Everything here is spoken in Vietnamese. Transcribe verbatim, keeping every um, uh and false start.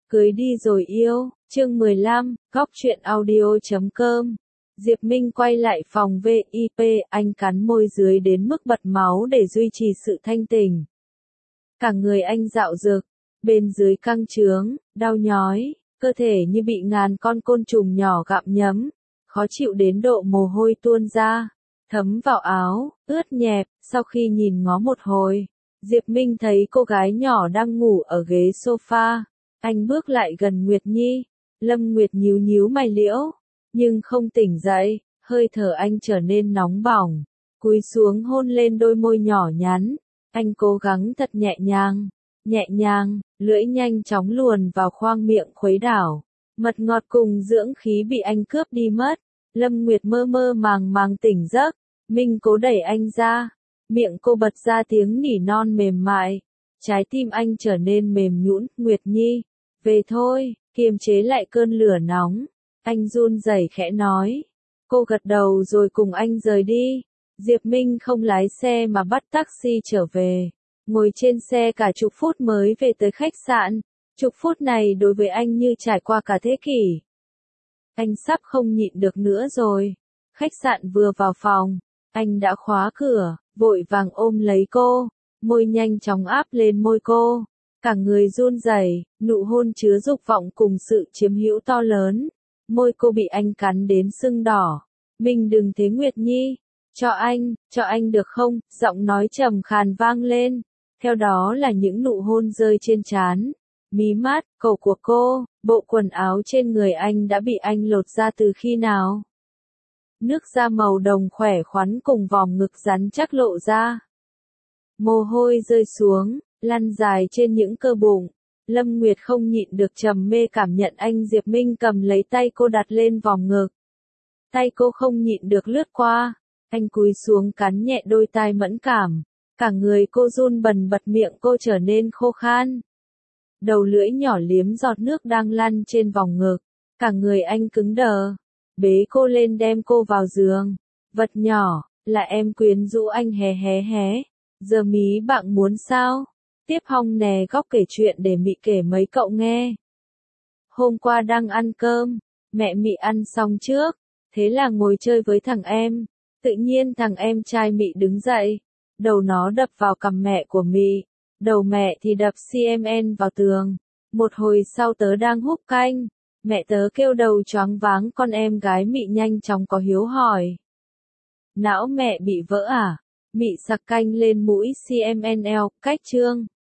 Cưới đi rồi yêu, chương mười lăm, góc truyện audio chấm com. Diệp Minh quay lại phòng vê i pê, anh cắn môi dưới đến mức bật máu để duy trì sự thanh tỉnh. Cả người anh dạo dực, bên dưới căng trướng, đau nhói, cơ thể như bị ngàn con côn trùng nhỏ gặm nhấm, khó chịu đến độ mồ hôi tuôn ra, thấm vào áo, ướt nhẹp. Sau khi nhìn ngó một hồi, Diệp Minh thấy cô gái nhỏ đang ngủ ở ghế sofa. Anh bước lại gần Nguyệt Nhi, Lâm Nguyệt nhíu nhíu mày liễu, nhưng không tỉnh dậy, hơi thở anh trở nên nóng bỏng, cúi xuống hôn lên đôi môi nhỏ nhắn, anh cố gắng thật nhẹ nhàng, nhẹ nhàng, lưỡi nhanh chóng luồn vào khoang miệng khuấy đảo, mật ngọt cùng dưỡng khí bị anh cướp đi mất, Lâm Nguyệt mơ mơ màng màng tỉnh giấc, Minh cố đẩy anh ra, miệng cô bật ra tiếng nỉ non mềm mại, trái tim anh trở nên mềm nhũn, Nguyệt Nhi. Về thôi, kiềm chế lại cơn lửa nóng. Anh run rẩy khẽ nói. Cô gật đầu rồi cùng anh rời đi. Diệp Minh không lái xe mà bắt taxi trở về. Ngồi trên xe cả chục phút mới về tới khách sạn. Chục phút này đối với anh như trải qua cả thế kỷ. Anh sắp không nhịn được nữa rồi. Khách sạn vừa vào phòng, anh đã khóa cửa, vội vàng ôm lấy cô. Môi nhanh chóng áp lên môi cô. Cả người run rẩy, nụ hôn chứa dục vọng cùng sự chiếm hữu to lớn. Môi cô bị anh cắn đến sưng đỏ. Mình đừng thế Nguyệt Nhi. Cho anh, cho anh được không? Giọng nói trầm khàn vang lên. Theo đó là những nụ hôn rơi trên trán, mí mắt, cổ của cô. Bộ quần áo trên người anh đã bị anh lột ra từ khi nào? Nước da màu đồng khỏe khoắn cùng vòng ngực rắn chắc lộ ra. Mồ hôi rơi xuống, lăn dài trên những cơ bụng. Lâm Nguyệt không nhịn được trầm mê cảm nhận anh Diệp Minh cầm lấy tay cô đặt lên vòng ngực. Tay cô không nhịn được lướt qua. Anh cúi xuống cắn nhẹ đôi tai mẫn cảm. Cả người cô run bần bật, miệng cô trở nên khô khan. Đầu lưỡi nhỏ liếm giọt nước đang lăn trên vòng ngực. Cả người anh cứng đờ. Bế cô lên đem cô vào giường. Vật nhỏ, là em quyến rũ anh hé hé hé. Giờ mí bạn muốn sao? Tiếp hong nè góc kể chuyện để Mị kể mấy cậu nghe. Hôm qua đang ăn cơm, mẹ Mị ăn xong trước, thế là ngồi chơi với thằng em. Tự nhiên thằng em trai Mị đứng dậy, đầu nó đập vào cằm mẹ của Mị, đầu mẹ thì đập xê em en vào tường. Một hồi sau tớ đang húp canh, mẹ tớ kêu đầu choáng váng, con em gái Mị nhanh chóng có hiếu hỏi. Não mẹ bị vỡ à? Mị sặc canh lên mũi xê em en lờ, cách chương.